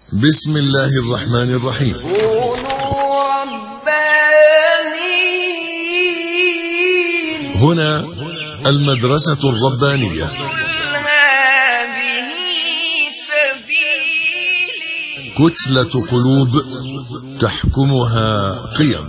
بسم الله الرحمن الرحيم. كونوا ربانيين. هنا المدرسة الربانية. هذه سبيلي. كتلة قلوب تحكمها قيم.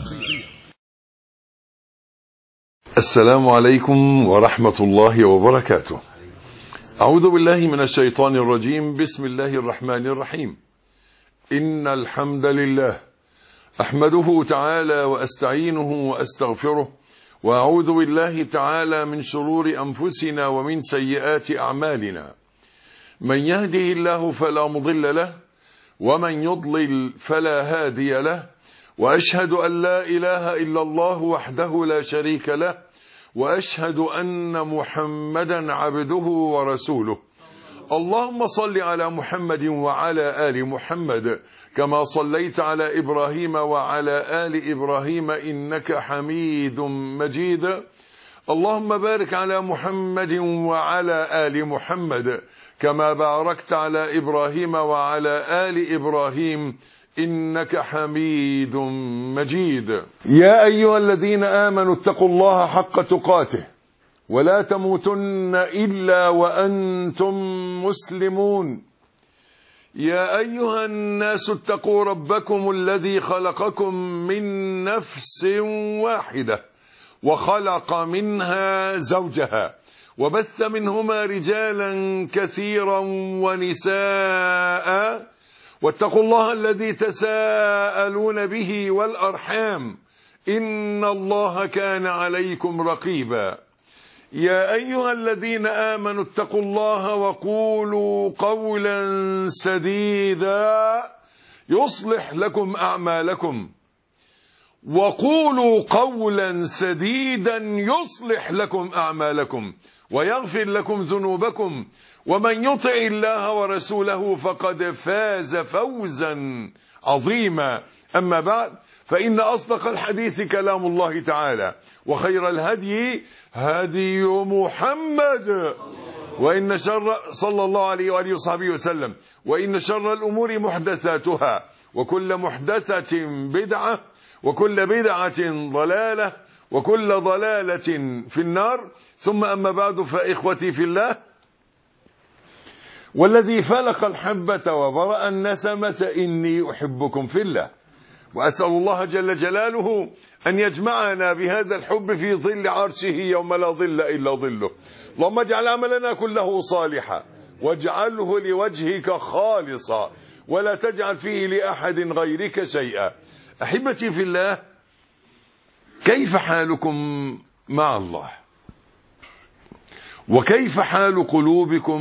السلام عليكم ورحمة الله وبركاته. أعوذ بالله من الشيطان الرجيم. بسم الله الرحمن الرحيم. إن الحمد لله أحمده تعالى وأستعينه وأستغفره، وأعوذ بالله تعالى من شرور أنفسنا ومن سيئات أعمالنا. من يهده الله فلا مضل له، ومن يضلل فلا هادي له، وأشهد أن لا إله إلا الله وحده لا شريك له، وأشهد أن محمدا عبده ورسوله. اللهم صل على محمد وعلى آل محمد كما صليت على إبراهيم وعلى آل إبراهيم إنك حميد مجيد. اللهم بارك على محمد وعلى آل محمد كما باركت على إبراهيم وعلى آل إبراهيم إنك حميد مجيد. يا أيها الذين آمنوا اتقوا الله حق تقاته ولا تموتن إلا وأنتم مسلمون. يا أيها الناس اتقوا ربكم الذي خلقكم من نفس واحدة وخلق منها زوجها وبث منهما رجالا كثيرا ونساء، واتقوا الله الذي تساءلون به والأرحام إن الله كان عليكم رقيبا. يا أيها الذين آمنوا اتقوا الله وقولوا قولا سديدا يصلح لكم أعمالكم. وقولوا قولا سديدا يصلح لكم أعمالكم ويغفر لكم ذنوبكم، ومن يطع الله ورسوله فقد فاز فوزا عظيما. أما بعد، فإن أصدق الحديث كلام الله تعالى، وخير الهدي هدي محمد، وإن شر صلى الله عليه وآله وصحبه وسلم، وإن شر الأمور محدثاتها، وكل محدثة بدعة، وكل بدعة ضلالة، وكل ضلالة في النار. ثم أما بعد، فإخوتي في الله، والذي فلق الحبة وبرأ النسمة إني أحبكم في الله، وأسأل الله جل جلاله أن يجمعنا بهذا الحب في ظل عرشه يوم لا ظل إلا ظله. اللهم اجعل عملنا كله صالحا، واجعله لوجهك خالصا، ولا تجعل فيه لأحد غيرك شيئا. أحبتي في الله، كيف حالكم مع الله؟ وكيف حال قلوبكم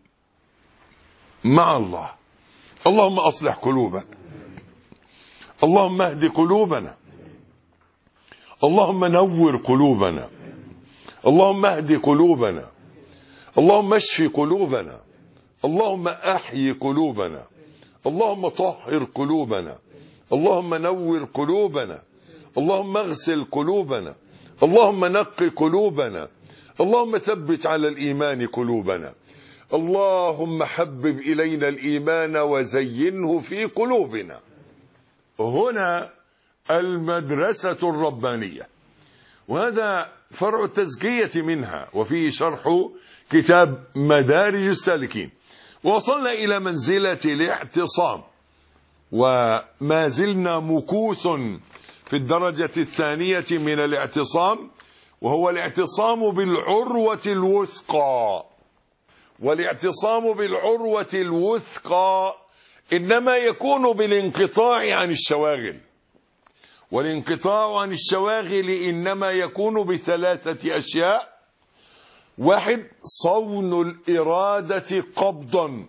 مع الله؟ اللهم أصلح قلوبنا، اللهم اهد قلوبنا، اللهم نور قلوبنا، اللهم اهد قلوبنا، اللهم اشف قلوبنا، اللهم احيي قلوبنا، اللهم طهر قلوبنا، اللهم نور قلوبنا، اللهم اغسل قلوبنا، اللهم نق قلوبنا، اللهم ثبت على الإيمان قلوبنا، اللهم حبب إلينا الإيمان وزينه في قلوبنا. هنا المدرسة الربانية، وهذا فرع التزكية منها، وفيه شرح كتاب مدارج السالكين. وصلنا إلى منزلة الاعتصام، وما زلنا مكوث في الدرجة الثانية من الاعتصام، وهو الاعتصام بالعروة الوثقى. والاعتصام بالعروة الوثقى إنما يكون بالانقطاع عن الشواغل، والانقطاع عن الشواغل إنما يكون بثلاثة أشياء: واحد، صون الإرادة قبضا،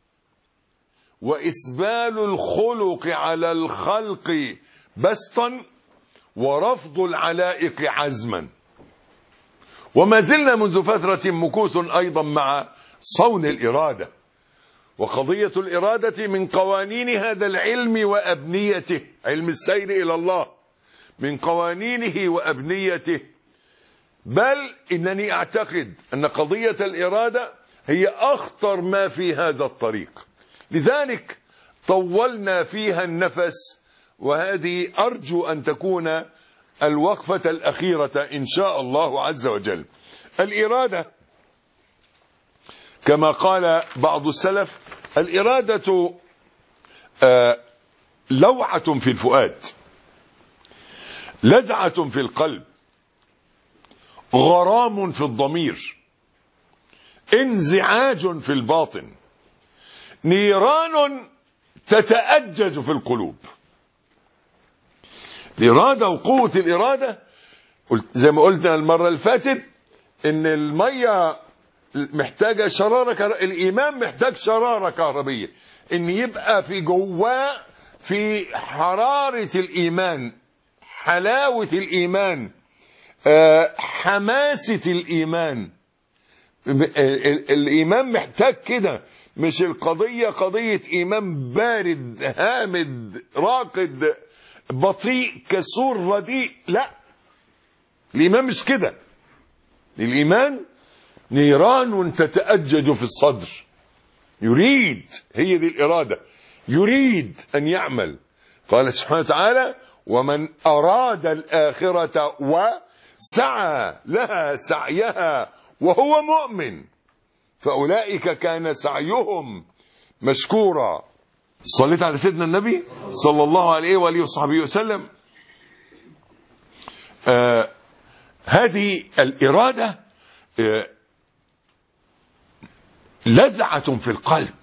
وإسبال الخلق على الخلق بسطا، ورفض العلائق عزما. وما زلنا منذ فترة مكوث أيضا مع صون الإرادة، وقضية الإرادة من قوانين هذا العلم وأبنيته، علم السير إلى الله، من قوانينه وأبنيته. بل إنني أعتقد أن قضية الإرادة هي أخطر ما في هذا الطريق. لذلك طولنا فيها النفس، وهذه أرجو أن تكون الوقفة الأخيرة إن شاء الله عز وجل. الإرادة كما قال بعض السلف: الإرادة لوعة في الفؤاد، لذعة في القلب، غرام في الضمير، انزعاج في الباطن، نيران تتأجج في القلوب. الإرادة وقوة الإرادة، زي ما قلنا المرة اللي فاتت إن المية محتاجة شرارة الإيمان محتاج شرارة كهربية، إن يبقى في جواه في حرارة الإيمان، حلاوة الإيمان، حماسة الإيمان. الإيمان محتاج كده، مش القضية قضية إيمان بارد هامد راقد بطيء كسور رديء، لا، الإيمان مش كده. الإيمان نيران تتأجج في الصدر، يريد، هي دي الإرادة، يريد أن يعمل. قال سبحانه وتعالى: ومن أراد الآخرة وسعى لها سعيها وهو مؤمن فأولئك كان سعيهم مشكورا. صليت على سيدنا النبي صلى الله عليه وآله وصحبه وسلم. هذه الإرادة لذعة في القلب.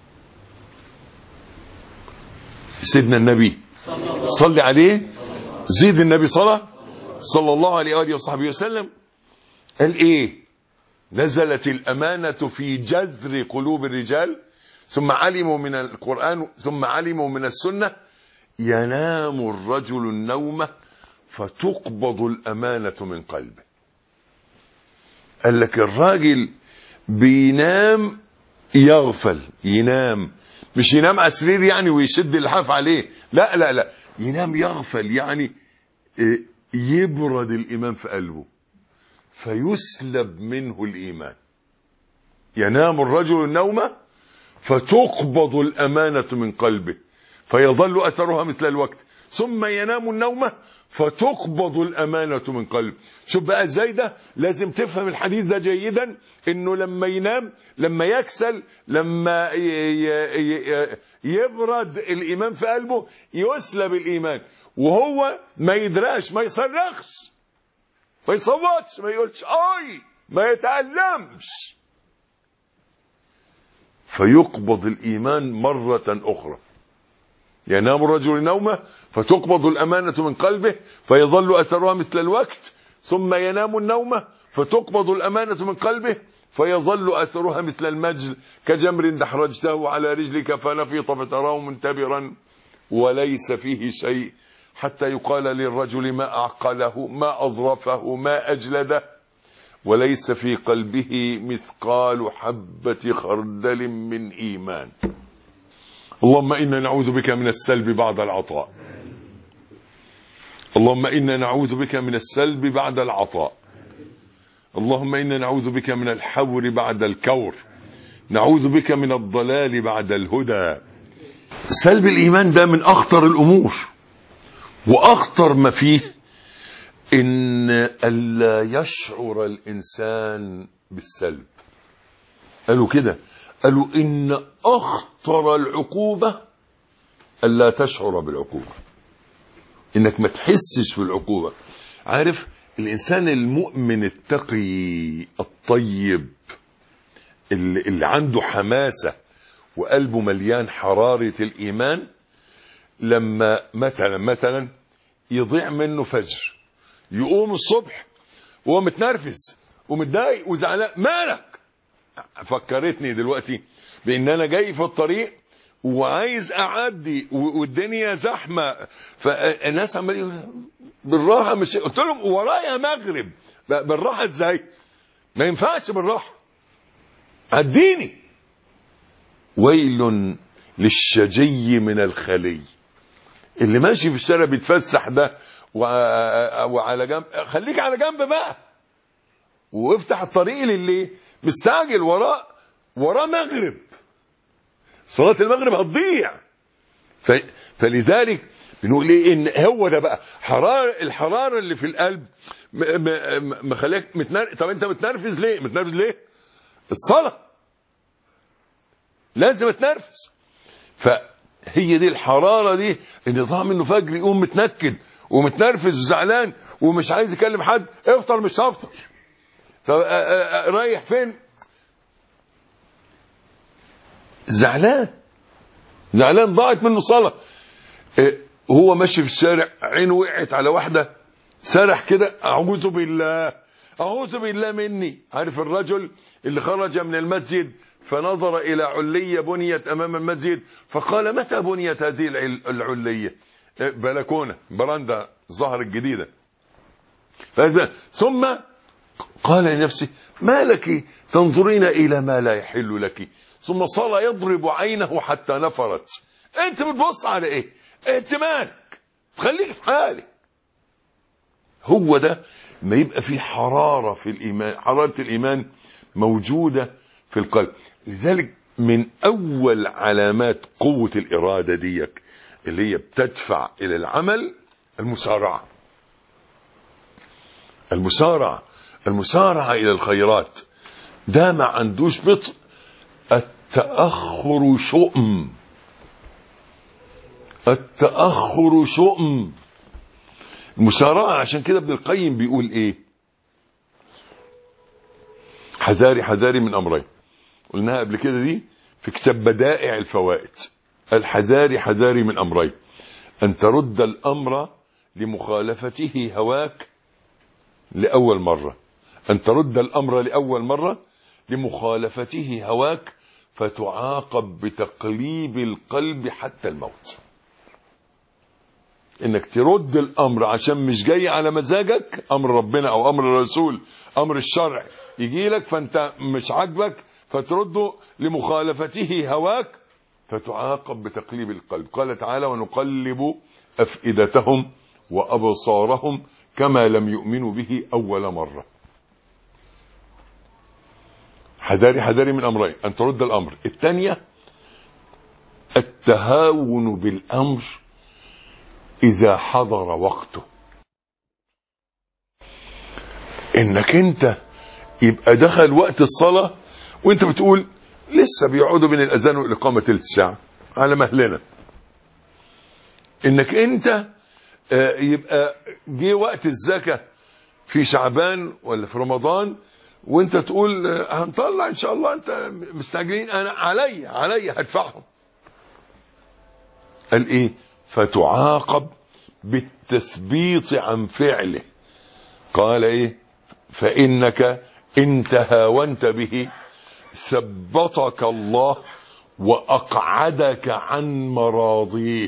سيدنا النبي صلي عليه، زيد النبي صلى الله عليه وآله وصحبه وسلم، قال إيه؟ نزلت الأمانة في جذر قلوب الرجال ثم علموا من القرآن ثم علموا من السنة، ينام الرجل النوم فتقبض الأمانة من قلبه. قال لك الراجل بينام يغفل، ينام مش ينام على السرير يعني ويشد اللحاف عليه، لا لا لا، ينام يغفل يعني يبرد الإيمان في قلبه فيسلب منه الإيمان. ينام الرجل النوم فتقبض الأمانة من قلبه فيظل أثرها مثل الوقت، ثم ينام النوم فتقبض الأمانة من قلبه. شوف بقى ازاي ده، لازم تفهم الحديث ده جيدا، انه لما ينام، لما يكسل، لما يبرد الإيمان في قلبه يسلب الإيمان، وهو ما يدراش، ما يصرخش، ما يصوتش، ما يقولش اي، ما يتألمش، فيقبض الإيمان مرة أخرى. ينام الرجل نومه فتقبض الأمانة من قلبه فيظل أثرها مثل الوقت، ثم ينام النوم فتقبض الأمانة من قلبه فيظل أثرها مثل المجل، كجمر دحرجته على رجلك فنفط فتراه منتبرا وليس فيه شيء، حتى يقال للرجل ما أعقله، ما أظرفه، ما أجلده، وليس في قلبه مثقال حبة خردل من إيمان. اللهم إنا نعوذ بك من السلب بعد العطاء، اللهم إنا نعوذ بك من السلب بعد العطاء، اللهم إنا نعوذ بك من الحور بعد الكور، نعوذ بك من الضلال بعد الهدى. سلب الإيمان ده من أخطر الأمور، وأخطر ما فيه إن ألا يشعر الإنسان بالسلب. قالوا كده، قالوا إن أخطر العقوبة ألا تشعر بالعقوبة، إنك ما تحسش بالعقوبة. عارف الإنسان المؤمن التقي الطيب اللي عنده حماسة وقلبه مليان حرارة الإيمان، لما مثلا يضيع منه فجر، يقوم الصبح وهو متنرفز ومتضايق وزعلان، مالك؟ فكرتني دلوقتي بان انا جاي في الطريق وعايز اعدي والدنيا زحمه، فالناس عمال يقولوا بالراحه، مش قلت لهم ورايا مغرب، بالراحه ازاي؟ ما ينفعش بالراحه، عديني. ويل للشجي من الخلي، اللي ماشي في الشارع بيتفسح ده وعلى جنب، خليك على جنب بقى وافتح الطريق للي مستعجل وراه مغرب، صلاة المغرب هتضيع. فلذلك بنقول ايه؟ ان هو ده بقى الحراره اللي في القلب مخليك طب انت متنرفز ليه؟ متنرفز ليه؟ الصلاه لازم اتنرفز. فهي دي الحراره دي، ان طعم انه فجر يقوم متنكد ومتنرفز وزعلان ومش عايز يكلم حد. افطر مش هفطر. طب رايح فين؟ زعلان ضاعت منه صلاه. وهو ماشي في الشارع عينه وقعت على واحده، سرح كده، اعوذ بالله مني. عارف الرجل اللي خرج من المسجد فنظر الى علية بنيت امام المسجد فقال متى بنيت هذه العلية؟ بلكونه براندا ظهرت جديده. ثم قال لنفسه ما لك تنظرين الى ما لا يحل لك؟ ثم صار يضرب عينه حتى نفرت. انت بتبص على ايه؟ انت مالك؟ خليك في حالك. هو ده ما يبقى فيه حرارة في الإيمان، حرارة الإيمان موجودة في القلب. لذلك من أول علامات قوة الإرادة ديك اللي هي بتدفع إلى العمل المسارعة إلى الخيرات. ده ما عندوش بطء. التأخر شؤم. مسارعة. عشان كده ابن القيم بيقول ايه؟ حذاري من امرين، قلناها قبل كده دي في كتاب بدائع الفوائد. الحذاري من امرين: ان ترد الامر لمخالفته هواك لأول مرة، ان ترد الامر لأول مرة لمخالفته هواك فتعاقب بتقليب القلب حتى الموت. انك ترد الامر عشان مش جاي على مزاجك، امر ربنا او امر الرسول، امر الشرع يجي لك فانت مش عاجبك فترده لمخالفته هواك فتعاقب بتقليب القلب. قال تعالى ونقلب افئدتهم وابصارهم كما لم يؤمنوا به اول مرة. حذاري من امرين: ان ترد الامر. الثانية التهاون بالامر إذا حضر وقته. إنك أنت يبقى دخل وقت الصلاة وأنت بتقول لسه بيقعدوا بين الأذان والإقامة تلت ساعة على مهلنا. إنك أنت يبقى جه وقت الزكاة في شعبان ولا في رمضان وأنت تقول هنطلع إن شاء الله، أنت مستعجلين، أنا علي هدفعهم. قال إيه؟ فتعاقب بالتثبيط عن فعله. قال ايه؟ فإنك إن تهاونت به ثبطك الله وأقعدك عن مراضيه.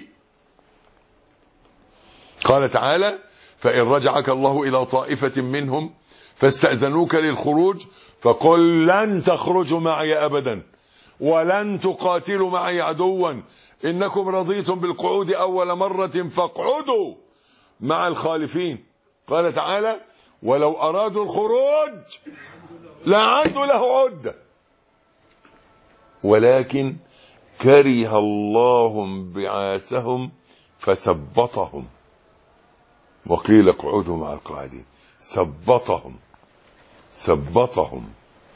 قال تعالى فإن رجعك الله إلى طائفة منهم فاستأذنوك للخروج فقل لن تخرجوا معي أبدا ولن تقاتلوا معي عدوا إنكم رضيتم بالقعود أول مرة فاقعدوا مع الخالفين. قال تعالى ولو أرادوا الخروج لأعدوا له عدة ولكن كره الله بعاثهم فثبطهم وقيل اقعدوا مع القاعدين. ثبطهم.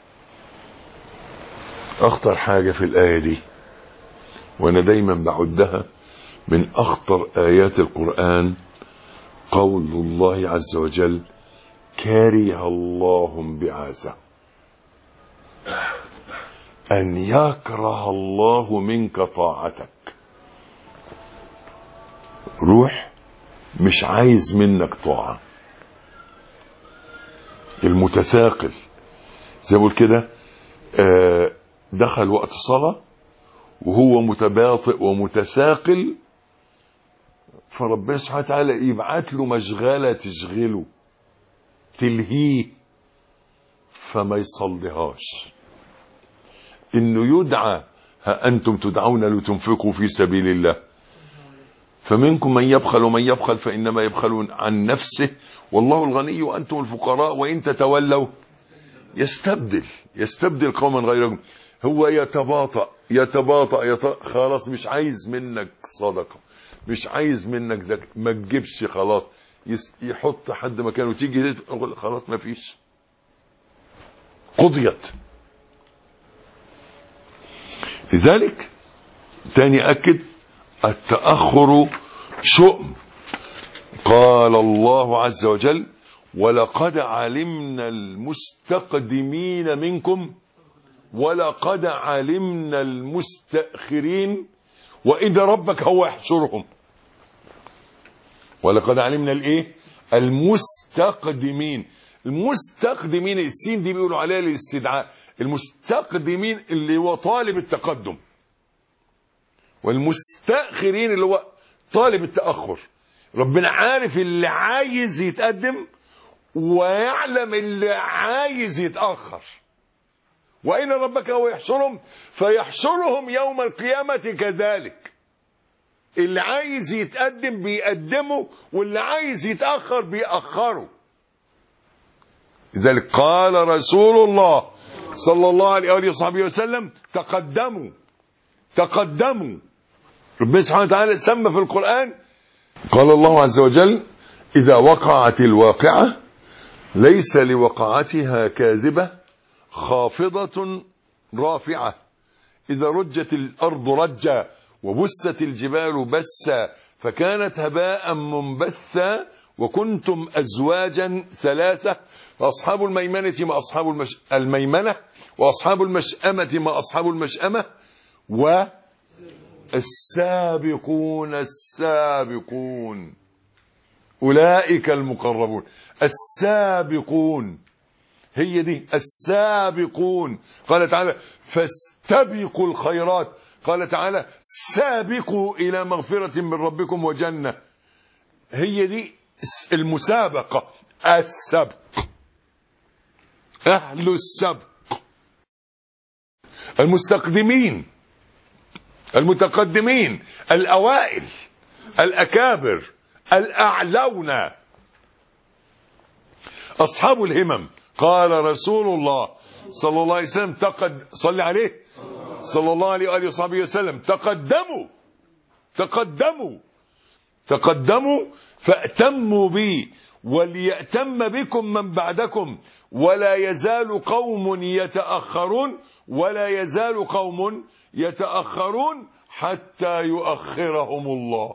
أخطر حاجة في الآية دي، وأنا دايما بعدها من أخطر آيات القرآن، قول الله عز وجل كره الله بعاثه، أن يكره الله منك طاعتك. روح مش عايز منك طاعة. المتثاقل زي ما بقول كده دخل وقت الصلاة وهو متباطئ ومتثاقل، فربنا سبحانه وتعالى يبعت له مشغلة تشغله تلهيه فما يصليهاش. انه يدعى ها انتم تدعون لتنفقوا في سبيل الله فمنكم من يبخل ومن يبخل فانما يبخلون عن نفسه والله الغني وانتم الفقراء وان تتولوا يستبدل قوما غيركم. هو يتباطأ يتباطأ خلاص مش عايز منك صدقة، مش عايز منك زكاة، ما تجيبش خلاص، يحط حد مكانه، تيجي خلاص ما فيش، قضيت. لذلك تاني أكد التأخر شؤم. قال الله عز وجل ولقد علمنا المستقدمين منكم ولقد علمنا المستأخرين وإن ربك هو يحشرهم. ولقد علمنا الايه؟ المستقدمين. المستقدمين السين دي بيقولوا عليها الاستدعاء. المستقدمين اللي هو طالب التقدم، والمستأخرين اللي هو طالب التأخر. ربنا عارف اللي عايز يتقدم ويعلم اللي عايز يتأخر. وإن ربك هو يحشرهم فيحشرهم يوم القيامة كذلك. اللي عايز يتقدم بيقدمه واللي عايز يتأخر بيأخره. لذلك قال رسول الله صلى الله عليه وآله وصحبه وسلم تقدموا تقدموا. ربنا سبحانه وتعالى سمى في القرآن قال الله عز وجل إذا وقعت الواقعة ليس لوقعتها كاذبة خافضة رافعة إذا رجت الأرض رجا وبست الجبال بسا فكانت هباء منبثا وكنتم أزواجا ثلاثة فأصحاب الميمنة ما أصحاب الميمنة وأصحاب المشأمة ما أصحاب المشأمة والسابقون السابقون أولئك المقربون. السابقون هي دي السابقون. قال تعالى فاستبقوا الخيرات. قال تعالى سابقوا إلى مغفرة من ربكم وجنة. هي دي المسابقة. السبق أهل السبق المستقدمين المتقدمين الأوائل الأكابر الأعلون أصحاب الهمم. قال رسول الله صلى الله عليه وسلم صلى عليه صلى الله عليه وآله وصحبه وسلم تقدموا تقدموا تقدموا فأتموا بي وليأتم بكم من بعدكم ولا يزال قوم يتأخرون ولا يزال قوم يتأخرون حتى يؤخرهم الله.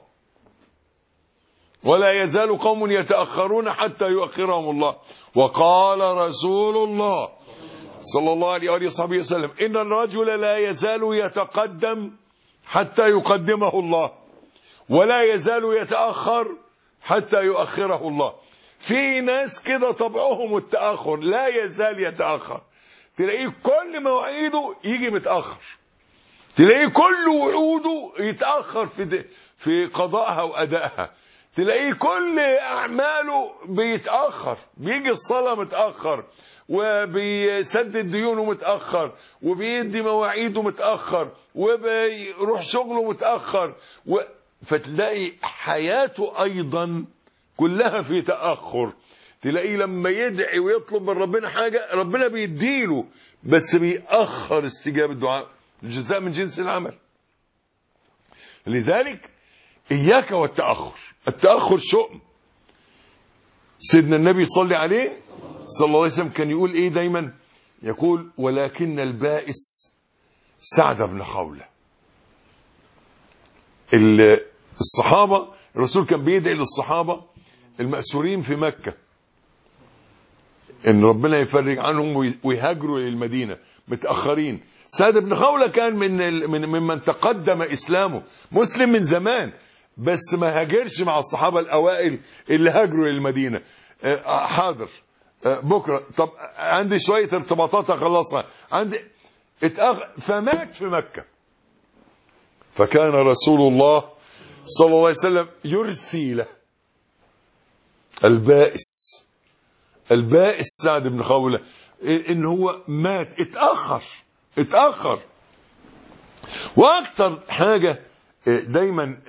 ولا يزال قوم يتأخرون حتى يؤخرهم الله. وقال رسول الله صلى الله عليه وآله وسلم إن الرجل لا يزال يتقدم حتى يقدمه الله ولا يزال يتأخر حتى يؤخره الله. في ناس كده طبعهم التأخر، لا يزال يتأخر، تلاقيه كل مواعيده يجي متأخر، تلاقيه كل وعوده يتأخر في قضائها وأدائها، تلاقيه كل أعماله بيتأخر، بيجي الصلاة متأخر وبيسدد ديونه متأخر وبيدي مواعيده متأخر وبيروح شغله متأخر فتلاقي حياته أيضا كلها في تأخر. تلاقيه لما يدعي ويطلب من ربنا حاجة ربنا بيديله بس بيأخر استجابة الدعاء. الجزاء من جنس العمل. لذلك إياك والتأخر. التأخر شؤم. سيدنا النبي صلى عليه صلى الله عليه وسلم كان يقول إيه دايما؟ يقول ولكن البائس سعد بن خولة. الصحابة الرسول كان بيدعي للصحابة المأسورين في مكة ان ربنا يفرج عنهم ويهاجروا للمدينة متأخرين. سعد بن خولة كان ممن تقدم إسلامه، مسلم من زمان بس ما هاجرش مع الصحابة الأوائل اللي هاجروا للمدينة. حاضر بكرة، طب عندي شوية ارتباطات أخلصها، عندي فمات في مكة. فكان رسول الله صلى الله عليه وسلم يرثي له البائس سعد بن خولة ان هو مات اتأخر. واكتر حاجة دايما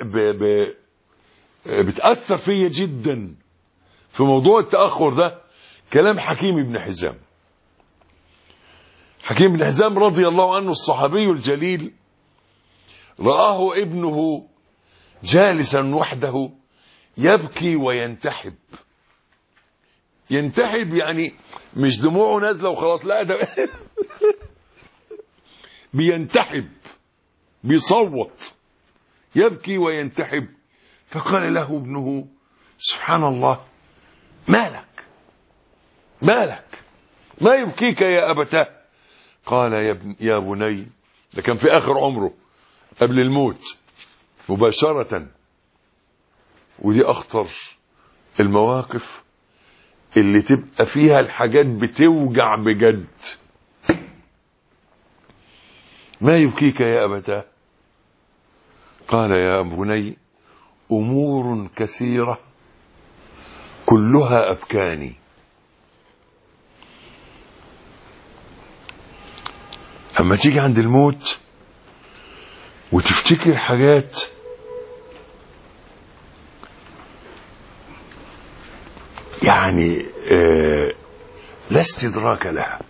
بتأثر فيا جدا في موضوع التأخر ده كلام حكيم بن حزام. حكيم بن حزام رضي الله عنه الصحابي الجليل رآه ابنه جالسا وحده يبكي وينتحب. ينتحب يعني مش دموعه نازله وخلاص، لا ده بينتحب، بيصوت، يبكي وينتحب. فقال له ابنه سبحان الله مالك ما يبكيك يا أبتاه؟ قال يا بني، ده كان في آخر عمره قبل الموت مباشرة، ودي أخطر المواقف اللي تبقى فيها الحاجات بتوجع بجد. ما يبكيك يا أبتاه؟ قال يا بني أمور كثيرة كلها أبكاني. أما تيجي عند الموت وتفتكر حاجات يعني لا استدراك لها،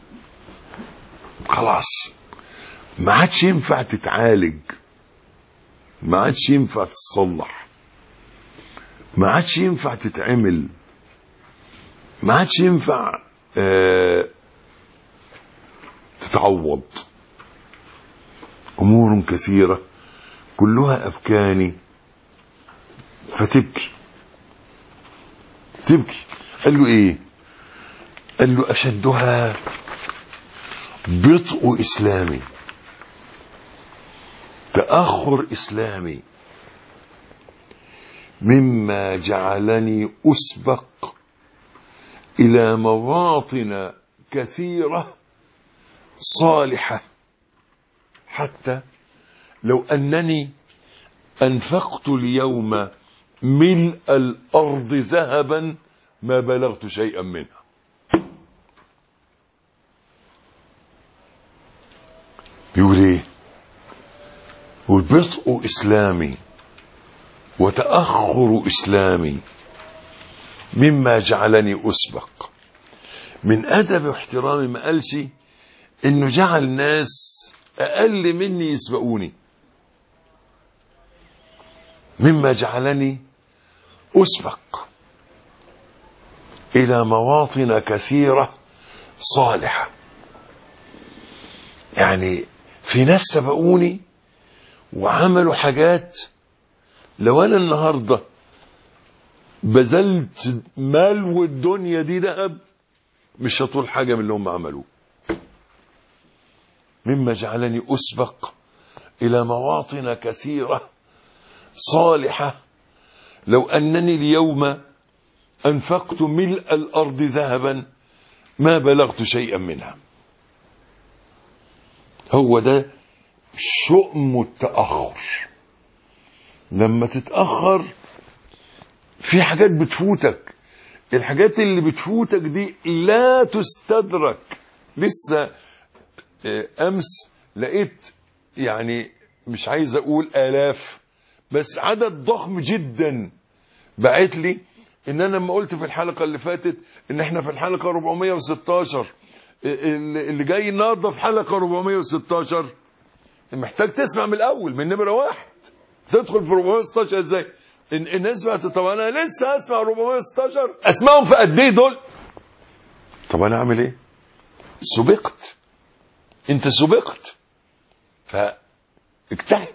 خلاص ما عادش ينفع تتعالج، ما عادش ينفع تصلح، ما عادش ينفع تتعمل، ما عادش ينفع تتعوض. أمور كثيرة كلها أبكاني. فتبكي قال له إيه؟ قال له أشدها بطء إسلامي، تأخر إسلامي، مما جعلني أسبق إلى مواطن كثيرة صالحة، حتى لو أنني أنفقت اليوم ملء الأرض ذهبا ما بلغت شيئا منها. يقول إيه؟ وبطء إسلامي وتأخر إسلامي مما جعلني أسبق. من أدب واحترامي ما قالش إنه جعل ناس أقل مني يسبقوني، مما جعلني أسبق إلى مواطن كثيرة صالحة. يعني في ناس سبقوني وعملوا حاجات لو أنا النهاردة بذلت مال والدنيا دي ذهب مش هطول حاجة من اللي هم عملوه. مما جعلني أسبق إلى مواطن كثيرة صالحة لو أنني اليوم أنفقت ملء الأرض ذهبا ما بلغت شيئا منها. هو ده شؤم التأخر. لما تتأخر في حاجات بتفوتك، الحاجات اللي بتفوتك دي لا تستدرك. لسه أمس لقيت يعني مش عايز أقول آلاف بس عدد ضخم جدا بعت لي إن أنا لما قلت في الحلقة اللي فاتت إن إحنا في الحلقة 416 اللي جاي النهارده في حلقة 416 محتاج تسمع من الأول من نمرة 1. تدخل في 416 إزاي؟ الناس بقت طب أنا لسه أسمع 416 أسمعهم في قد إيه دول؟ طب أنا أعمل إيه؟ سبقت، أنت سبقت فاجتهد.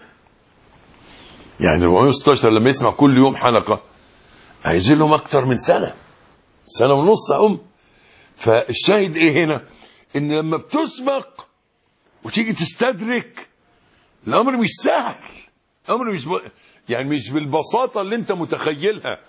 يعني 416 لما يسمع كل يوم حلقة عايزين لهم أكتر من سنة ونص أم. فالشاهد إيه هنا؟ إن لما بتسبق وتيجي تستدرك الأمر مش سهل، الأمر مش يعني مش بالبساطة اللي أنت متخيلها.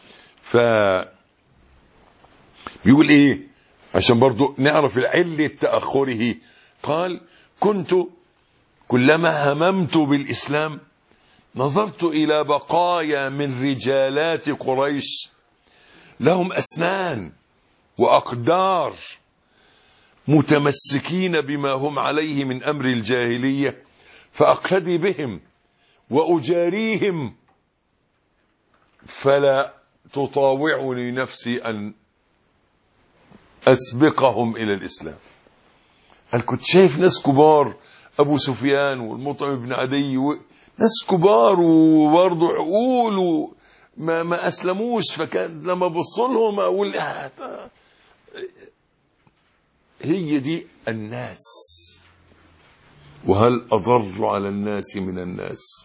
بيقول إيه عشان برضو نعرف علة تأخره؟ قال كنت كلما هممت بالإسلام نظرت إلى بقايا من رجالات قريش لهم أسنان وأقدار متمسكين بما هم عليه من أمر الجاهلية فأقتدي بهم وأجاريهم فلا تطاوعني نفسي أن أسبقهم إلى الإسلام. قال كنت شايف ناس كبار أبو سفيان والمطعم بن عدي ناس كبار وبرضه عقول ما أسلموش، فكان لما أبص لهم أقول هي دي الناس. وهل أضر على الناس من الناس؟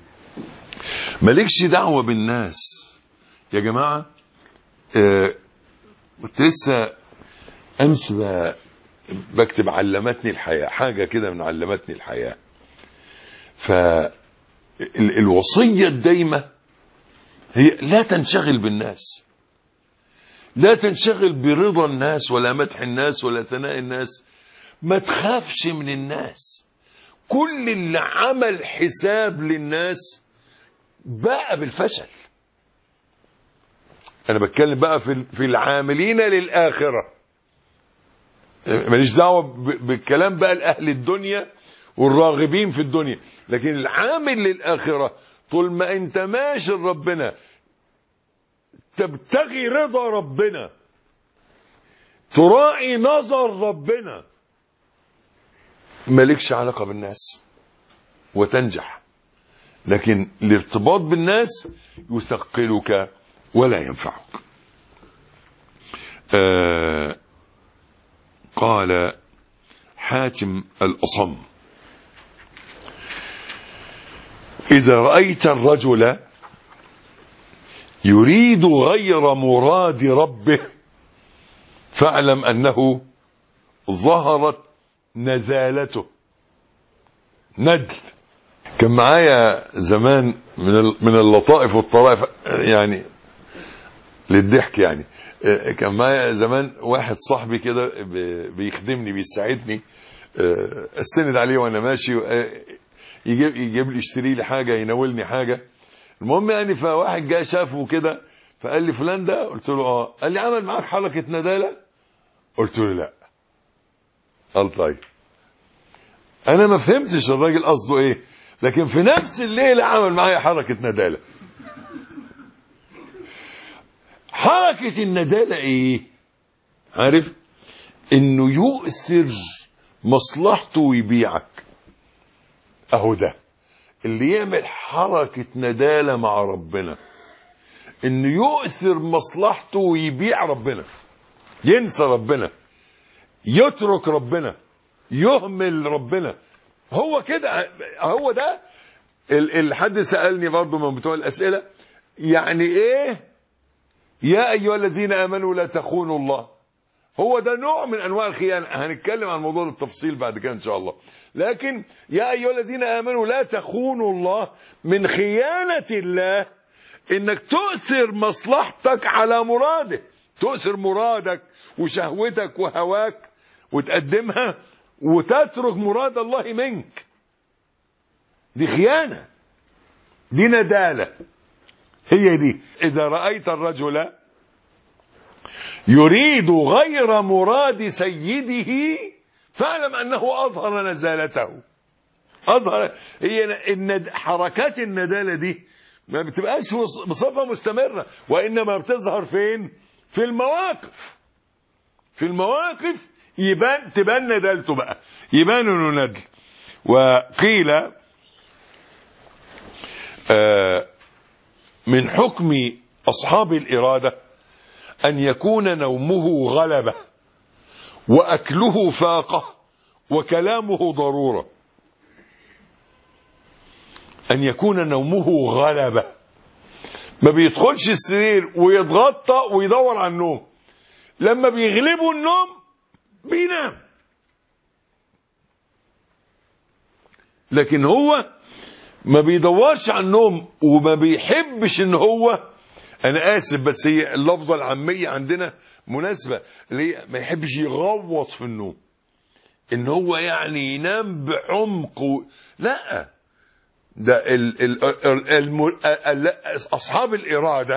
مالكش دعوة بالناس يا جماعة. كنت لسه أمس بكتب علمتني الحياة، حاجة كده من علمتني الحياة. فالوصية الدايمة هي لا تنشغل بالناس، لا تنشغل برضا الناس ولا مدح الناس ولا ثناء الناس. ما تخافش من الناس. كل اللي عمل حساب للناس بقى بالفشل. أنا بتكلم بقى في العاملين للآخرة، ماليش دعوة بالكلام بقى لأهل الدنيا والراغبين في الدنيا، لكن العامل للآخرة طول ما أنت ماشي لربنا، تبتغي رضا ربنا، تراعي نظر ربنا، مالكش علاقة بالناس وتنجح. لكن الارتباط بالناس يثقلك ولا ينفعك. قال حاتم الأصم: إذا رأيت الرجل يريد غير مراد ربه فاعلم أنه ظهرت نزالته. ندل. كان معايا زمان من اللطائف والطرائف، يعني للضحك يعني. كان معايا زمان واحد صاحبي كده بيخدمني بيساعدني، استند عليه وانا ماشي، يجيب لي يشتري لي حاجه، يناولني حاجه. المهم يعني فواحد جاء شافه كده فقال لي فلان ده؟ قلت له اه. قال لي عمل معاك حركه نداله؟ قلت له لا. قال طيب. انا ما فهمتش الراجل قصده ايه، لكن في نفس الليله عمل معايا حركه نداله. حركه النداله ايه؟ عارف؟ انه يؤثر مصلحته ويبيعك. اهو ده اللي يعمل حركه نداله مع ربنا، انه يؤثر مصلحته ويبيع ربنا، ينسى ربنا، يترك ربنا، يهمل ربنا. هو كده، هو ده. الحد سألني برضو من بتوع الأسئلة، يعني ايه يا أيها الذين آمنوا لا تخونوا الله؟ هو ده نوع من أنواع الخيانة. هنتكلم عن موضوع التفصيل بعد كده إن شاء الله. لكن يا أيها الذين آمنوا لا تخونوا الله، من خيانة الله إنك تؤثر مصلحتك على مراده، تؤثر مرادك وشهوتك وهواك وتقدمها وتترك مراد الله منك. دي خيانة، دي ندالة. هي دي. إذا رأيت الرجل يريد غير مراد سيده فاعلم أنه أظهر نزالته. أظهر. هي حركات الندالة دي ما بتبقاش بصفة مستمرة، وإنما بتظهر فين؟ في المواقف. في المواقف تبان ندالته بقى، يبان انه ندل. وقيل من حكم أصحاب الإرادة أن يكون نومه غلبة، وأكله فاقة، وكلامه ضرورة. أن يكون نومه غلبة، ما بيدخلش السرير ويتغطى ويدور على النوم، لما بيغلبه النوم بينام. لكن هو ما بيدورش على النوم وما بيحبش ان هو، انا اسف بس هي اللفظه العاميه عندنا مناسبه، اللي ما يحبش يغوط في النوم، ان هو يعني ينام بعمق لا. ده اصحاب الاراده،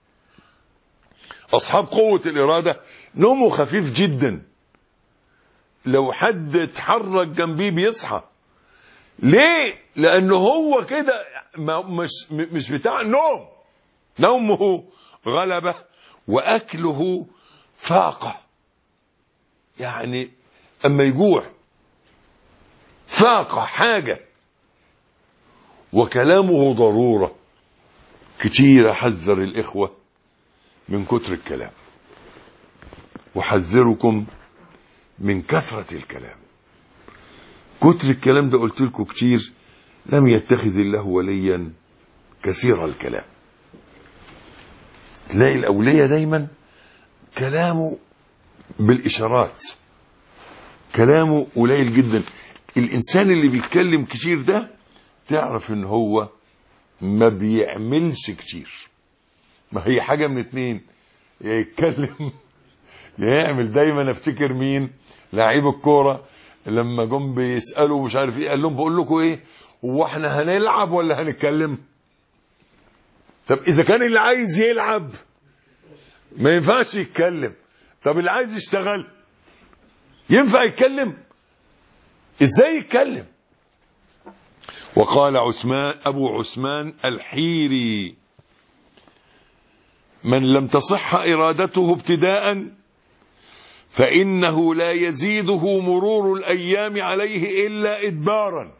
اصحاب قوه الاراده نومه خفيف جدا، لو حد اتحرك جنبيه بيصحى. ليه؟ لانه هو كده مش بتاع النوم. نومه غلبة، واكله فاقة، يعني اما يجوع فاقة حاجة، وكلامه ضرورة. كتير أحذر الإخوة من كتر الكلام، وحذركم من كثرة الكلام. كتر الكلام ده قلت لكم كتير، لم يتخذ الله وليا كثير الكلام. تلاقي الأولياء دايما كلامه بالإشارات، كلامه قليل جدا. الإنسان اللي بيتكلم كتير ده تعرف ان هو ما بيعملش كتير. ما هي حاجة من اتنين، يا يتكلم يا يعمل. دايما افتكر مين؟ لاعب الكورة لما جم بيسألوا مش عارف ايه، قال لهم بقول لكم ايه، هو احنا هنلعب ولا هنتكلم؟ طب اذا كان اللي عايز يلعب ما ينفعش يتكلم، طب اللي عايز يشتغل ينفع يتكلم؟ ازاي يتكلم؟ وقال أبو عثمان الحيري: من لم تصح إرادته ابتداء فإنه لا يزيده مرور الأيام عليه إلا إدبارا.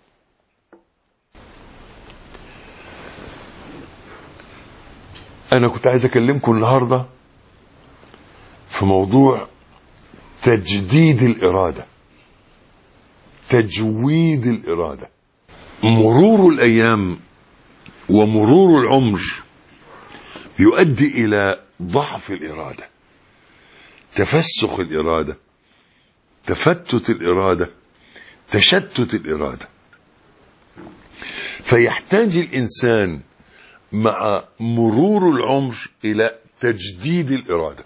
أنا كنت عايز أكلمكم النهاردة في موضوع تجديد الإرادة، تجويد الإرادة. مرور الأيام ومرور العمر يؤدي إلى ضعف الإرادة، تفسخ الإرادة، تفتت الإرادة، تشتت الإرادة. فيحتاج الإنسان مع مرور العمر إلى تجديد الإرادة،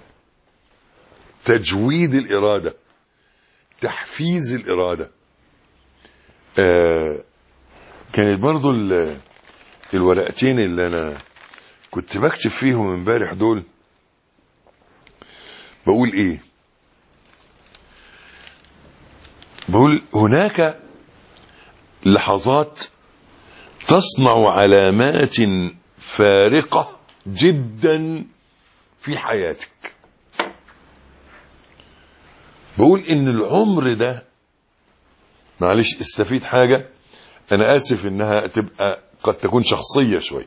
تجويد الإرادة، تحفيز الإرادة. كانت برضو الورقتين اللي أنا كنت بكتب فيهم امبارح دول، بقول إيه؟ بقول هناك لحظات تصنع علامات فارقة جدا في حياتك. بقول إن العمر ده، معلش استفيد حاجة، أنا آسف إنها تبقى قد تكون شخصية شوي،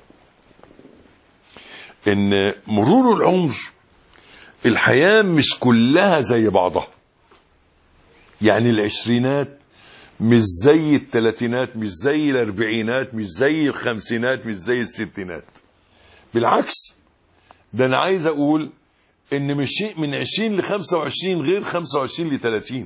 إن مرور العمر الحياة مش كلها زي بعضها. يعني العشرينات مش زي الثلاثينات، مش زي الأربعينات، مش زي الخمسينات، مش زي الستينات. بالعكس، ده أنا عايز أقول إن مش شيء من 20 ل 25 غير 25 ل 30.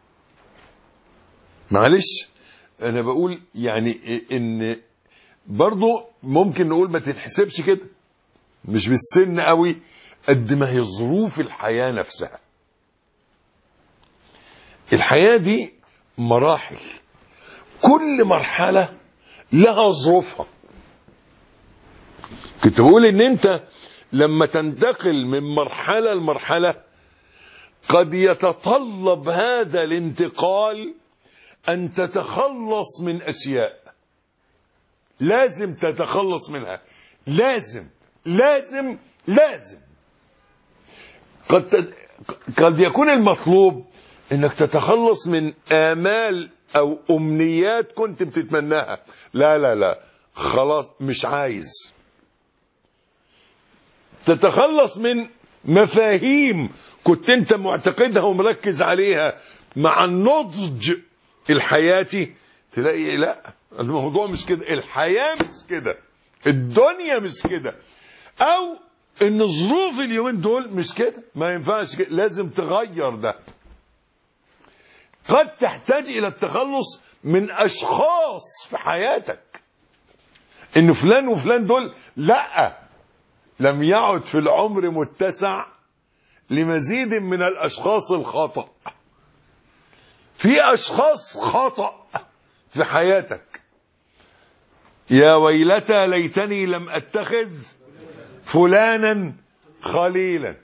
معلش أنا بقول يعني إن برضو ممكن نقول ما تتحسبش كده، مش بالسن قوي قد ما هي ظروف الحياة نفسها. الحياة دي مراحل، كل مرحلة لها ظروفها. كنت بقول ان انت لما تنتقل من مرحلة لمرحلة قد يتطلب هذا الانتقال ان تتخلص من اشياء لازم تتخلص منها، لازم لازم لازم. قد يكون المطلوب انك تتخلص من آمال او امنيات كنت بتتمناها، لا لا لا خلاص مش عايز. تتخلص من مفاهيم كنت انت معتقدها ومركز عليها، مع النضج الحياتي تلاقي لا، الموضوع مش كده، الحياة مش كده، الدنيا مش كده، او ان ظروف اليومين دول مش كده، ما ينفعش كده، لازم تغير ده. قد تحتاج الى التخلص من اشخاص في حياتك، ان فلان وفلان دول لا، لم يعد في العمر متسع لمزيد من الاشخاص الخطأ. في اشخاص خطأ في حياتك، يا ويلتى ليتني لم اتخذ فلانا خليلا.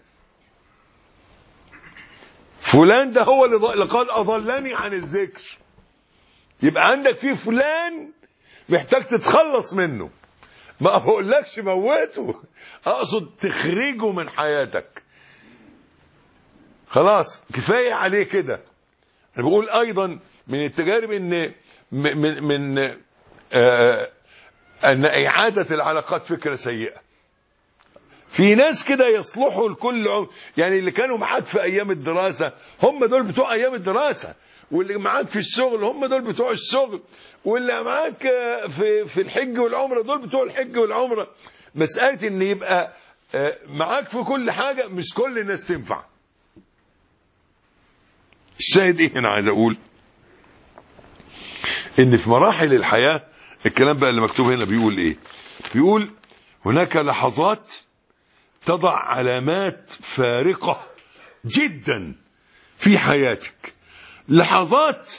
فلان ده هو اللي لقد اضلني عن الذكر. يبقى عندك فيه فلان محتاج تتخلص منه، ما بقولكش موته، اقصد تخرجه من حياتك. خلاص كفايه عليه كده. انا بقول ايضا من التجارب ان من أن إعادة العلاقات فكرة سيئة. في ناس كده يصلحوا لكل عمر، يعني اللي كانوا معاك في أيام الدراسة هم دول بتوع أيام الدراسة، واللي معاك في الشغل هم دول بتوع الشغل، واللي معاك في الحج والعمرة دول بتوع الحج والعمرة. مسألة إن يبقى معاك في كل حاجة، مش كل الناس تنفع. الشاهد إيه هنا؟ عايز أقول إن في مراحل الحياة، الكلام بقى اللي مكتوب هنا بيقول إيه؟ بيقول هناك لحظات تضع علامات فارقة جدا في حياتك، لحظات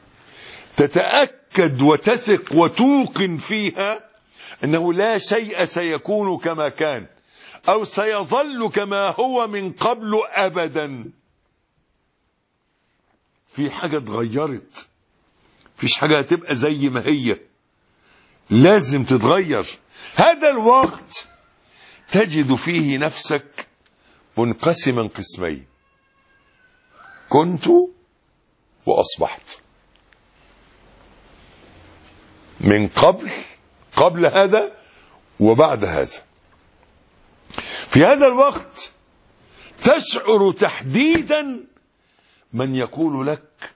تتأكد وتثق وتوقن فيها أنه لا شيء سيكون كما كان أو سيظل كما هو من قبل أبدا. في حاجة اتغيرت، فيش حاجة هتبقى زي ما هي، لازم تتغير. هذا الوقت تجد فيه نفسك منقسما قسمين: كنت وأصبحت. من قبل هذا وبعد هذا. في هذا الوقت تشعر تحديدا من يقول لك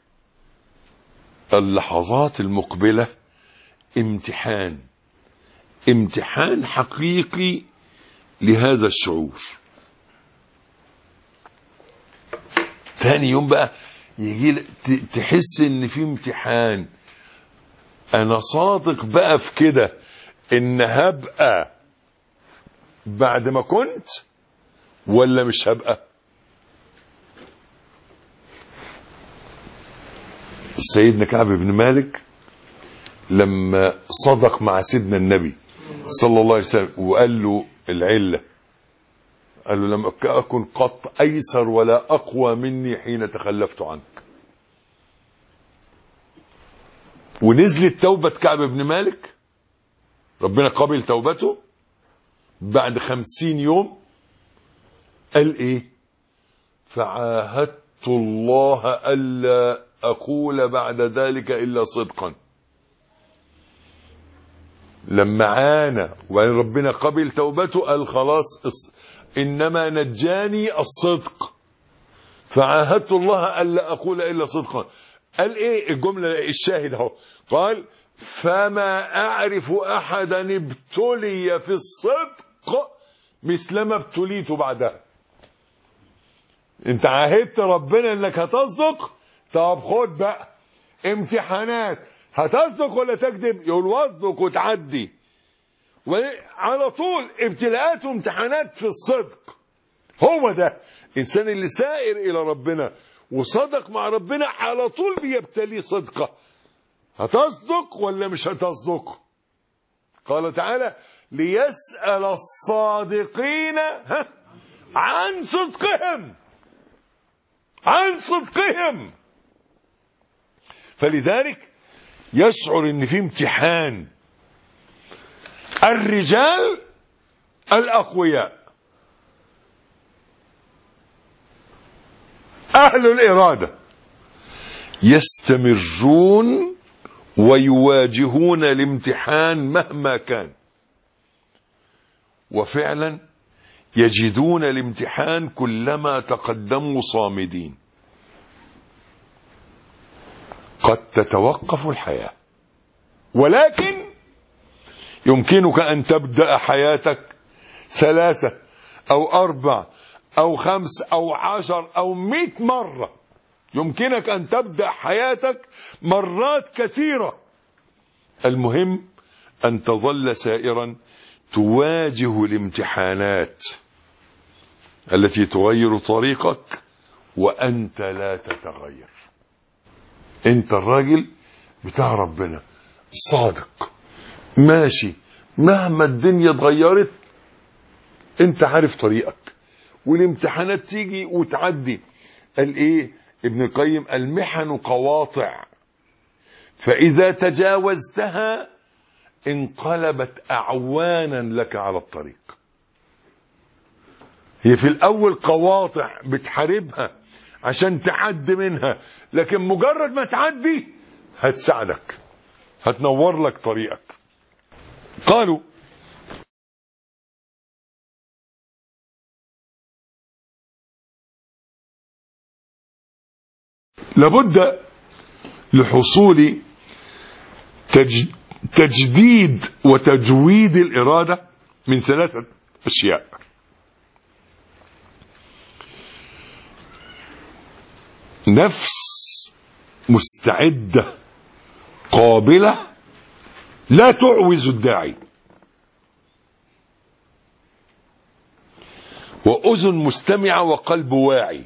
اللحظات المقبلة امتحان حقيقي لهذا الشعور. ثاني يوم بقى يجي تحس ان في امتحان. انا صادق بقى في كده ان هبقى بعد ما كنت ولا مش هبقى؟ سيدنا كعب بن مالك لما صدق مع سيدنا النبي صلى الله عليه وسلم وقال له العلة، قال له لم أكن قط أيسر ولا أقوى مني حين تخلفت عنك. ونزلت توبة كعب بن مالك، ربنا قبل توبته بعد 50 يوم. قال إيه؟ فعاهدت الله ألا أقول بعد ذلك إلا صدقا. لما عانى وبعدين ربنا قبل توبته قال خلاص إنما نجاني الصدق، فعاهدت الله ألا أقول إلا صدقا. قال إيه الجملة الشاهد اهو؟ قال فما أعرف أحدا ابتلي في الصدق مثلما ابتليت بعدها. انت عاهدت ربنا انك هتصدق، طب خد بقى امتحانات، هتصدق ولا تكذب؟ يقول واصدق وتعدي. وعلى طول ابتلاءات وامتحانات في الصدق. هو ده الانسان اللي سائر الى ربنا وصدق مع ربنا، على طول بيبتلي صدقه. هتصدق ولا مش هتصدق؟ قال تعالى ليسأل الصادقين عن صدقهم. فلذلك يشعر ان في امتحان. الرجال الأقوياء أهل الإرادة يستمرون ويواجهون الامتحان مهما كان، وفعلا يجدون الامتحان كلما تقدموا صامدين. قد تتوقف الحياة، ولكن يمكنك أن تبدأ حياتك 3 أو 4 أو 5 أو 10 أو 100 مرة. يمكنك أن تبدأ حياتك مرات كثيرة. المهم أن تظل سائرا تواجه الامتحانات التي تغير طريقك وأنت لا تتغير. أنت الراجل بتاع ربنا صادق ماشي، مهما الدنيا اتغيرت أنت عارف طريقك، والامتحانات تيجي وتعدي. قال إيه ابن القيم؟ المحن قواطع، فإذا تجاوزتها انقلبت أعوانا لك على الطريق. هي في الأول قواطع بتحاربها عشان تعدي منها، لكن مجرد ما تعدي هتساعدك، هتنور لك طريقك. قالوا لابد لحصول تجديد وتجويد الإرادة من 3 أشياء. نفس مستعدة قابلة لا تعوز الداعي، وأذن مستمعة وقلب واعي،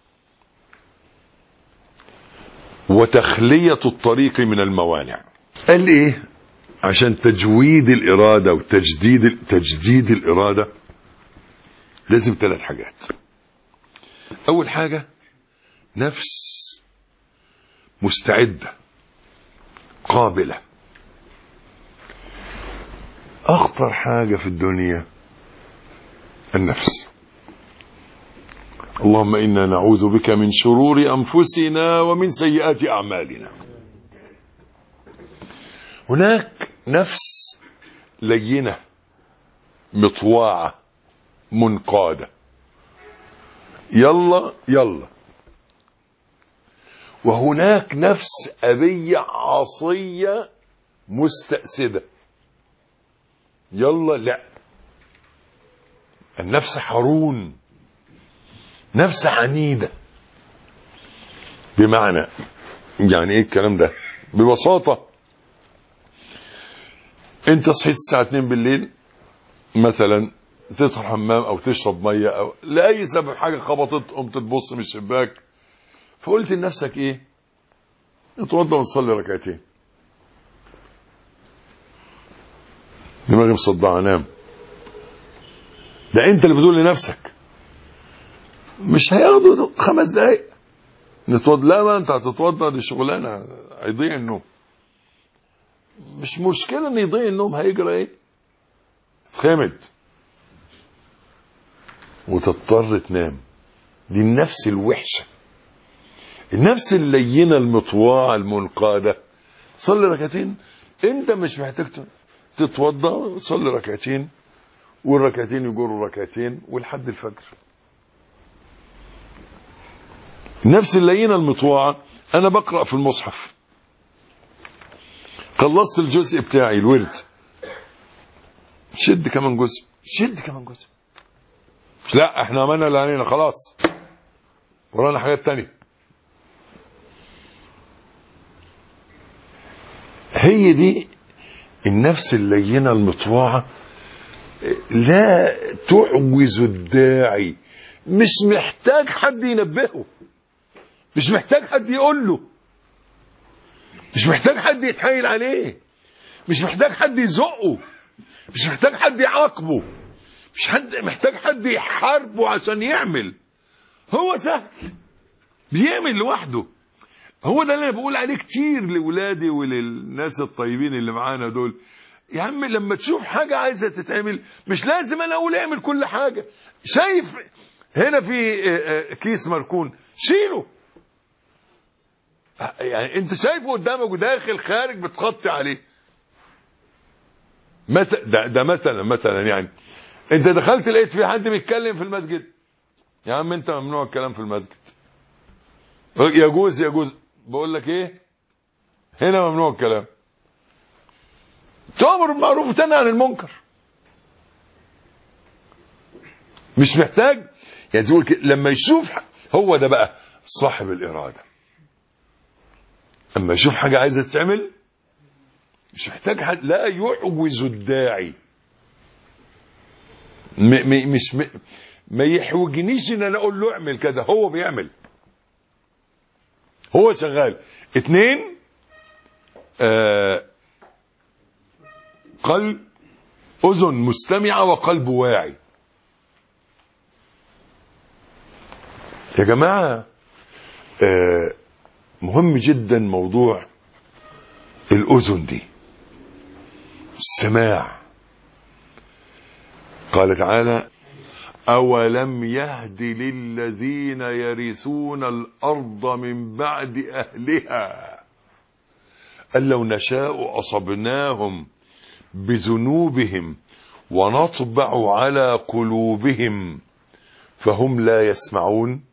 وتخلية الطريق من الموانع. قال ايه؟ عشان تجويد الإرادة وتجديد الإرادة لازم 3 حاجات. أول حاجة نفس مستعدة قابلة. أخطر حاجة في الدنيا النفس. اللهم إنا نعوذ بك من شرور أنفسنا ومن سيئات أعمالنا. هناك نفس لينة مطواعة منقادة، يلا يلا. وهناك نفس أبية عصية مستأسدة، يلا لا. النفس حرون، نفس عنيدة. بمعنى يعني ايه الكلام ده؟ ببساطة انت صحيت الساعة 2 بالليل مثلا، تدخل حمام او تشرب مية او لأي سبب حاجة خبطت، قمت تبص من الشباك، فقلت لنفسك ايه؟ نتوضى ونصلي ركعتين. دماغي مصدعة انام. ده انت اللي بتقول لنفسك. مش هياخدوا 5 دقايق نتوضى. لا، ما انت هتتوضى، دي شغلانه، هيضيع النوم. مش مشكله ان يضيع النوم، هيجرى ايه؟ تخمد وتضطر تنام. دي النفس الوحشه، النفس اللينه المطواعه المنقاده. صلي ركعتين، انت مش محتاج تتوضى، صلي ركعتين، والركعتين يجروا ركعتين ولحد الفجر. نفس اللينة المطواعة. أنا بقرأ في المصحف، خلصت الجزء بتاعي الورد، شد كمان جزء، شد كمان جزء. لا، احنا عملنا اللي علينا خلاص، ورانا حاجات تانية. هي دي النفس اللينة المطواعة، لا تعوز الداعي. مش محتاج حد ينبهه، مش محتاج حد يقول له، مش محتاج حد يتحايل عليه، مش محتاج حد يزقه، مش محتاج حد يعاقبه، مش محتاج حد يحاربه عشان يعمل. هو سهل، بيعمل لوحده. هو ده اللي انا بقول عليه كتير لاولادي وللناس الطيبين اللي معانا دول. يا عم لما تشوف حاجة عايزة تتعمل، مش لازم انا اقول اعمل كل حاجة. شايف هنا في كيس مركون، شيله. يعني انت شايفه قدامك وداخل خارج بتخطي عليه. ده مثلا يعني انت دخلت لقيت في حد بيتكلم في المسجد، يا عم انت ممنوع الكلام في المسجد. يجوز. بقول لك ايه، هنا ممنوع الكلام. تأمر بالمعروف وتنهى عن المنكر. مش محتاج يعني تقول لما يشوف. هو ده بقى صاحب الإرادة. اما يشوف حاجة عايزة تتعمل مش محتاج حد، لا يعوز الداعي. ما يحوجنيش ان انا اقول له اعمل كذا، هو بيعمل، هو شغال. 2 قلب، اذن مستمعة وقلب واعي. يا جماعة مهم جدا موضوع الأذن دي، السماع. قال تعالى: أولم يهد للذين يرثون الأرض من بعد أهلها أن لو نشاء أصبناهم بذنوبهم ونطبع على قلوبهم فهم لا يسمعون.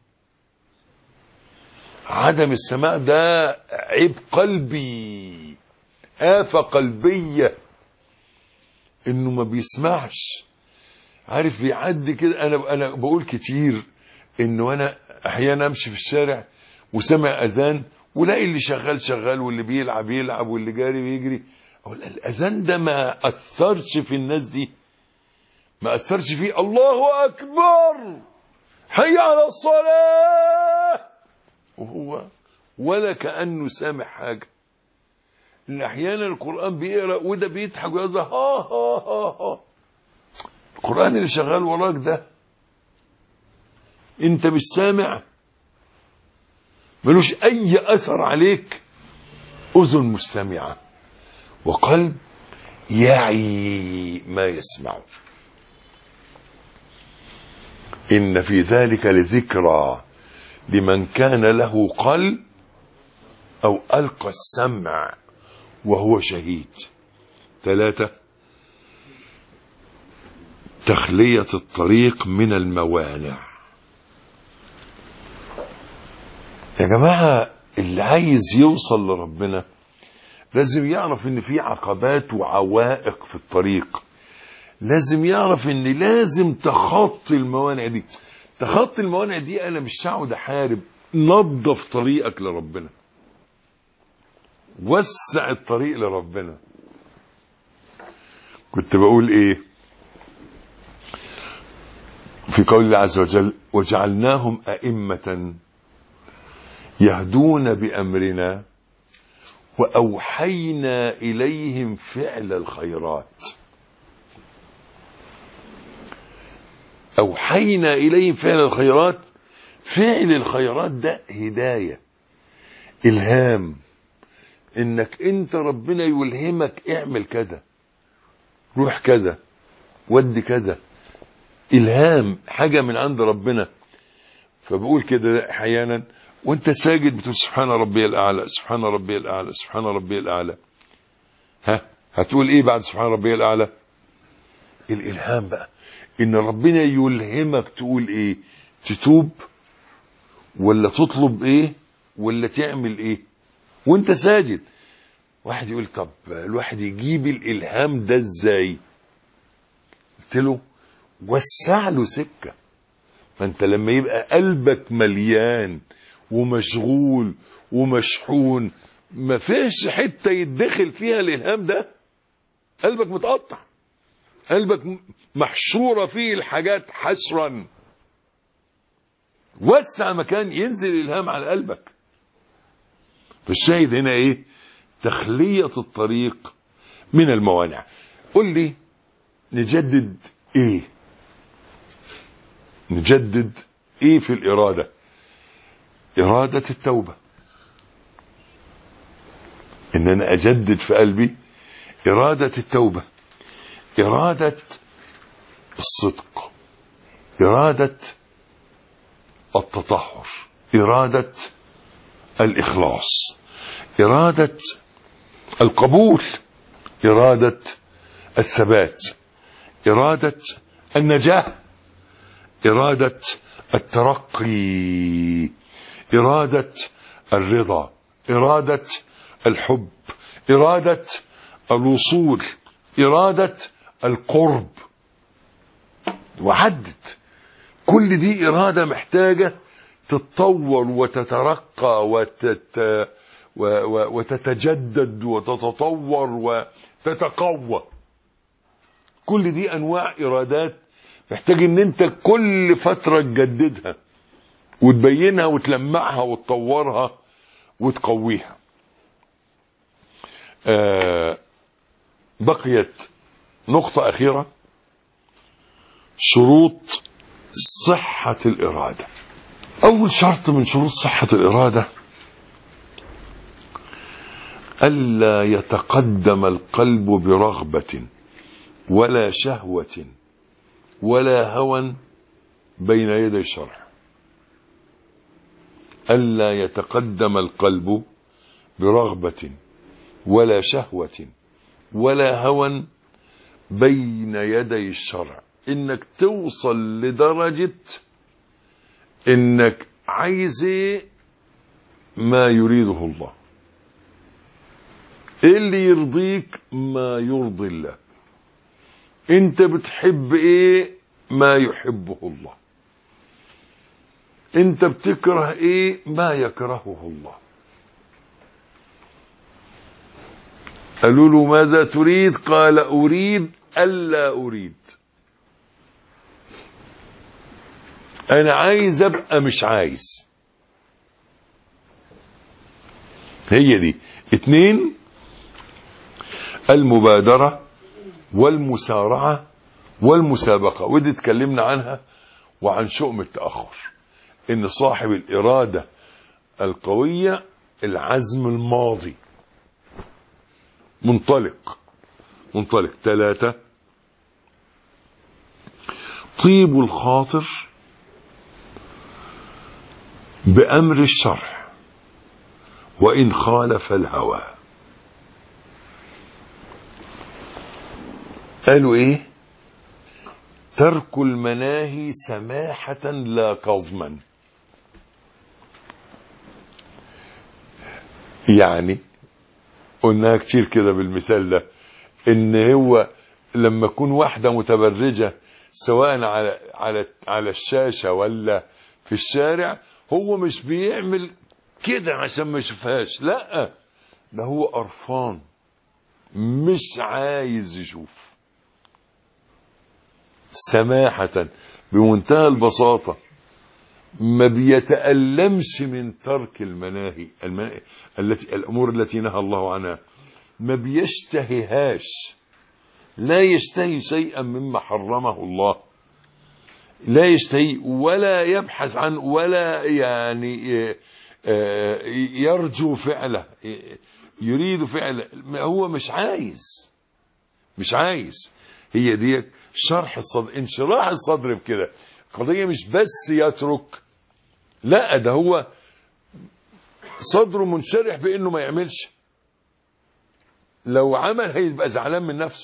عدم السماع ده عيب قلبي، آفة قلبية، انه ما بيسمعش. عارف بيعدي كده. انا بقول كتير انه انا احيانا امشي في الشارع وسمع اذان ولاقي اللي شغال شغال واللي بيلعب يلعب واللي جاري بيجري. الاذان ده ما اثرش في الناس دي، ما اثرش فيه. الله اكبر، حي على الصلاة، وهو ولا كأنه سامع حاجة. احيانا القرآن بيقرأ وده بيضحك ويظهر ها ها ها ها. القرآن اللي شغال وراك ده انت مش سامع، ملوش اي اثر عليك. اذن مستمعة وقلب يعي ما يسمع. إن في ذلك لذكرى لمن كان له قلب أو ألقى السمع وهو شهيد. 3 تخلية الطريق من الموانع. يا جماعة اللي عايز يوصل لربنا لازم يعرف ان في عقبات وعوائق في الطريق. لازم يعرف ان لازم تخطي الموانع دي. تخطي الموانع دي انا مش هقعد احارب. نظف طريقك لربنا، وسع الطريق لربنا. كنت بقول ايه في قول الله عز وجل وجعلناهم أئمة يهدون بأمرنا وأوحينا إليهم فعل الخيرات. أوحينا إليهم فعل الخيرات. فعل الخيرات ده هداية، إلهام، إنك أنت ربنا يلهمك اعمل كذا، روح كذا، ودي كذا. إلهام، حاجة من عند ربنا. فبقول كده أحيانا وانت ساجد بتقول سبحان ربي الأعلى، سبحان ربي الأعلى، سبحان ربي الأعلى. هتقول إيه بعد سبحان ربي الأعلى؟ الإلهام بقى، إن ربنا يلهمك تقول إيه، تتوب ولا تطلب إيه ولا تعمل إيه وانت ساجد. واحد يقول طب الواحد يجيب الإلهام ده إزاي؟ قلت له وسع له سكة. فانت لما يبقى قلبك مليان ومشغول ومشحون ما فيش حتة يتدخل فيها الإلهام ده، قلبك متقطع، قلبك محشورة فيه الحاجات حشرا. وسع مكان ينزل الإلهام على قلبك. فالشاهد هنا ايه؟ تخلية الطريق من الموانع. قل لي نجدد ايه؟ نجدد ايه في الإرادة؟ إرادة التوبة، إن أنا أجدد في قلبي إرادة التوبة، إرادة الصدق، إرادة التطهر، إرادة الإخلاص، إرادة القبول، إرادة الثبات، إرادة النجاة، إرادة الترقي، إرادة الرضا، إرادة الحب، إرادة الوصول، إرادة القرب. وعدد كل دي إرادة محتاجة تتطور وتترقى وتتجدد وتتطور وتتقوى. كل دي أنواع إرادات محتاج ان انت كل فترة تجددها وتبينها وتلمعها وتطورها وتقويها. بقيت نقطة أخيرة، شروط صحة الإرادة. أول شرط من شروط صحة الإرادة ألا يتقدم القلب برغبة ولا شهوة ولا هوى بين يدي الشرع. ألا يتقدم القلب برغبة ولا شهوة ولا هوى بين يدي الشرع، انك توصل لدرجة انك عايز ايه؟ ما يريده الله. ايه اللي يرضيك؟ ما يرضي الله. انت بتحب ايه؟ ما يحبه الله. انت بتكره ايه؟ ما يكرهه الله. قالوا له ماذا تريد؟ قال أريد ألا أريد. أنا عايز أبقى مش عايز. هي دي. 2، المبادرة والمسارعة والمسابقة، ودي اتكلمنا عنها، وعن شؤم التأخر، إن صاحب الإرادة القوية العزم الماضي منطلق. 3، طيب الخاطر بأمر الشرع وإن خالف الهوى. قالوا إيه؟ ترك المناهي سماحة لا كظما. يعني قلناها كتير كده بالمثال ده، ان هو لما يكون واحدة متبرجة سواء على الشاشة ولا في الشارع، هو مش بيعمل كده عشان ما يشوفهاش، لا، ده هو قرفان مش عايز يشوف. سماحة، بمنتهى البساطة، ما بيتألمش من ترك المناهي الأمور التي نهى الله عنها، ما بيشتهيهاش، لا يشتهي شيئا مما حرمه الله، لا يشتهي ولا يبحث عنه ولا يعني يرجو فعله، يريد فعله، هو مش عايز. هي دي شرح الصدر، انشراح الصدر بكده. قضية مش بس يترك، لا، ده هو صدره منشرح بانه ما يعملش. لو عمل هيبقى زعلان من نفسه.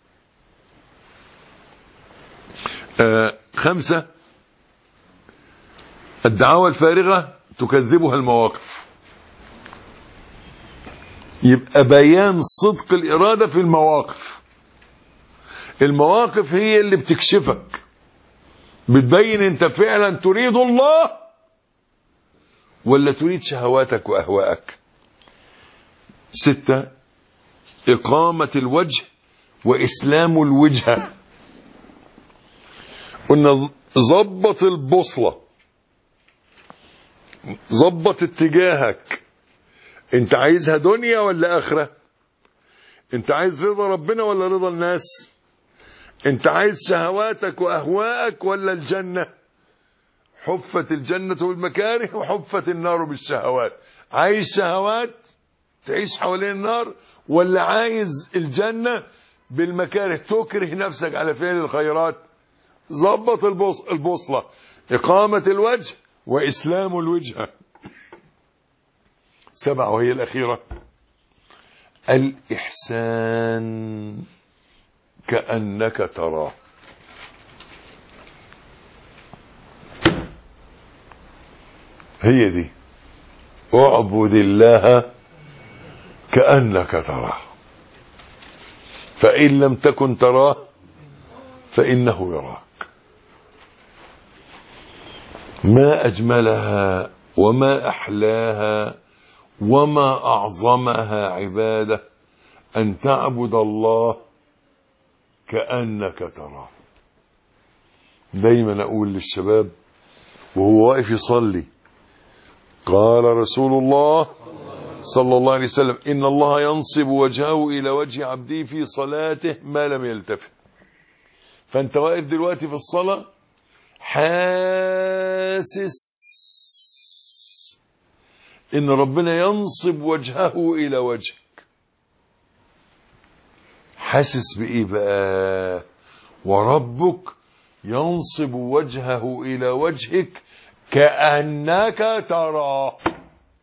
5، الدعاوى الفارغة تكذبها المواقف. يبقى بيان صدق الإرادة في المواقف. المواقف هي اللي بتكشفك، بتبين انت فعلا تريد الله ولا تريد شهواتك وأهواءك. 6، إقامة الوجه وإسلام الوجهة. قلنا ظبط البوصلة، ظبط اتجاهك. انت عايزها دنيا ولا آخرة؟ انت عايز رضا ربنا ولا رضا الناس؟ انت عايز شهواتك وأهواءك ولا الجنة؟ حفت الجنة بالمكاره وحفت النار بالشهوات. عايز شهوات تعيش حوالين النار، ولا عايز الجنة بالمكاره تكره نفسك على فعل الخيرات؟ ظبط البوصلة. إقامة الوجه وإسلام الوجهة. 7، وهي الأخيرة، الإحسان كأنك تراه. هي دي، اعبد الله كأنك تراه فإن لم تكن تراه فإنه يراك. ما أجملها وما أحلاها وما أعظمها عبادة أن تعبد الله كأنك تراه. دايما أقول للشباب وهو واقف يصلي، قال رسول الله صلى الله عليه وسلم: إن الله ينصب وجهه إلى وجه عبده في صلاته ما لم يلتفت. فأنت واقف دلوقتي في الصلاة حاسس إن ربنا ينصب وجهه إلى وجهك. حاسس بإيه بقى؟ وربك ينصب وجهه إلى وجهك كأنك تراه.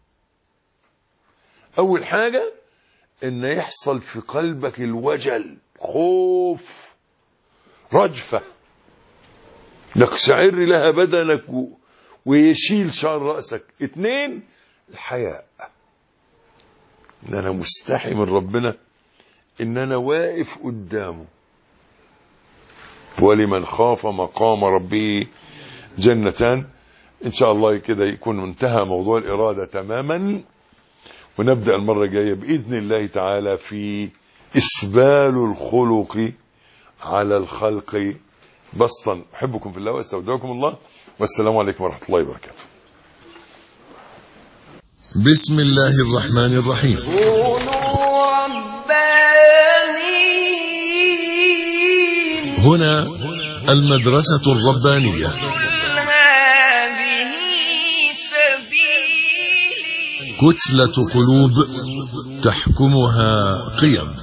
أول حاجة إن يحصل في قلبك الوجل خوف، رجفة يقشعر لها بدنك ويشيل شعر رأسك. 2 الحياء، ان انا مستحي من ربنا، ان انا واقف قدامه. ولمن خاف مقام ربه جنتان. ان شاء الله كده يكون انتهى موضوع الإرادة تماما، ونبدأ المرة الجاية بإذن الله تعالى في إسبال الخلق على الخلق بسطا. أحبكم في الله واستودعكم الله، والسلام عليكم ورحمة الله وبركاته. بسم الله الرحمن الرحيم. كونوا ربانيين. هنا المدرسة الربانية. هذه سبيلي. كتلة قلوب تحكمها قيم.